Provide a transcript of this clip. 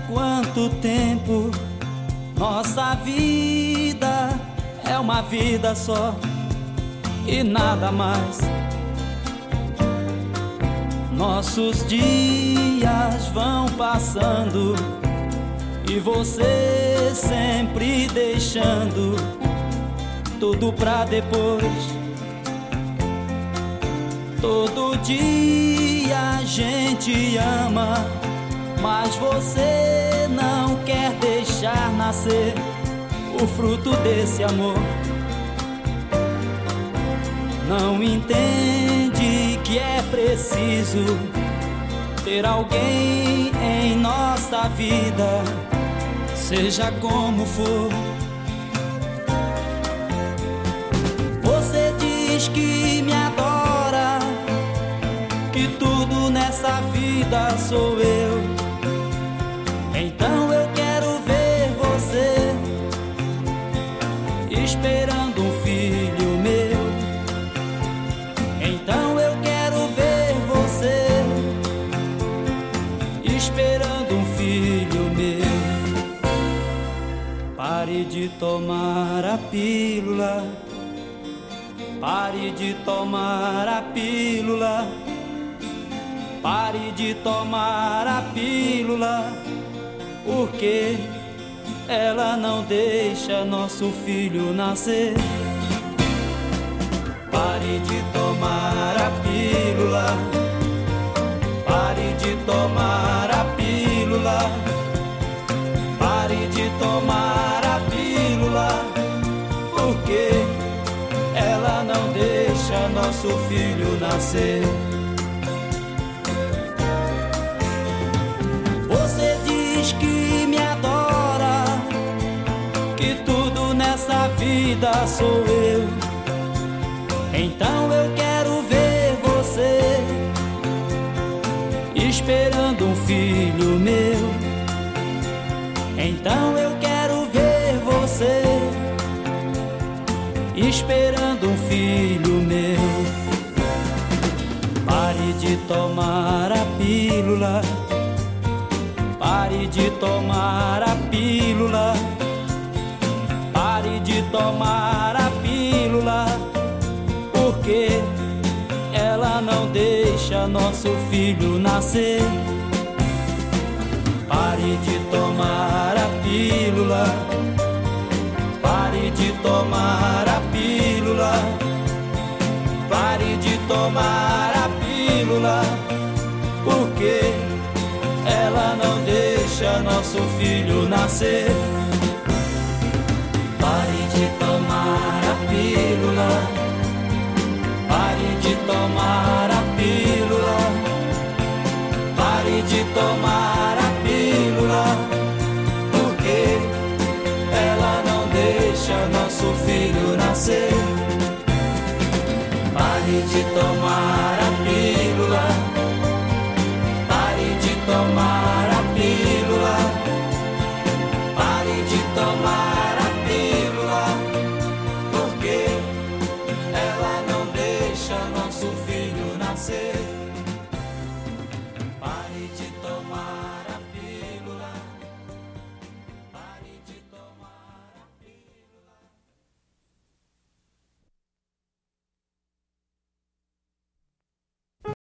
quanto tempo. Nossa vida é uma vida só e nada mais. Nossos dias vão passando e você sempre deixando tudo pra depois. Todo dia a gente ama, mas você não quer deixar nascer o fruto desse amor. Não entende que é preciso ter alguém em nossa vida, seja como for. Você diz que me adora, que tudo nessa vida sou eu. Então eu quero ver você esperando um filho meu. Então eu quero ver você esperando um filho meu. Pare de tomar a pílula, pare de tomar a pílula, pare de tomar a pílula, porque ela não deixa nosso filho nascer. Pare de tomar a pílula, pare de tomar a pílula, pare de tomar a pílula, porque ela não deixa nosso filho nascer. Você diz que me adora, que tudo nessa vida sou eu. Então eu quero ver você esperando um filho meu. Então eu quero ver você esperando um filho meu. Pare de tomar a pílula, pare de tomar a pílula, pare de tomar a pílula, porque ela não deixa nosso filho nascer. Pare de tomar a pílula, pare de tomar a pílula, pare de tomar a pílula, porque ela não deixa nosso filho nascer. Pare de tomar a pílula, pare de tomar a pílula, pare de tomar a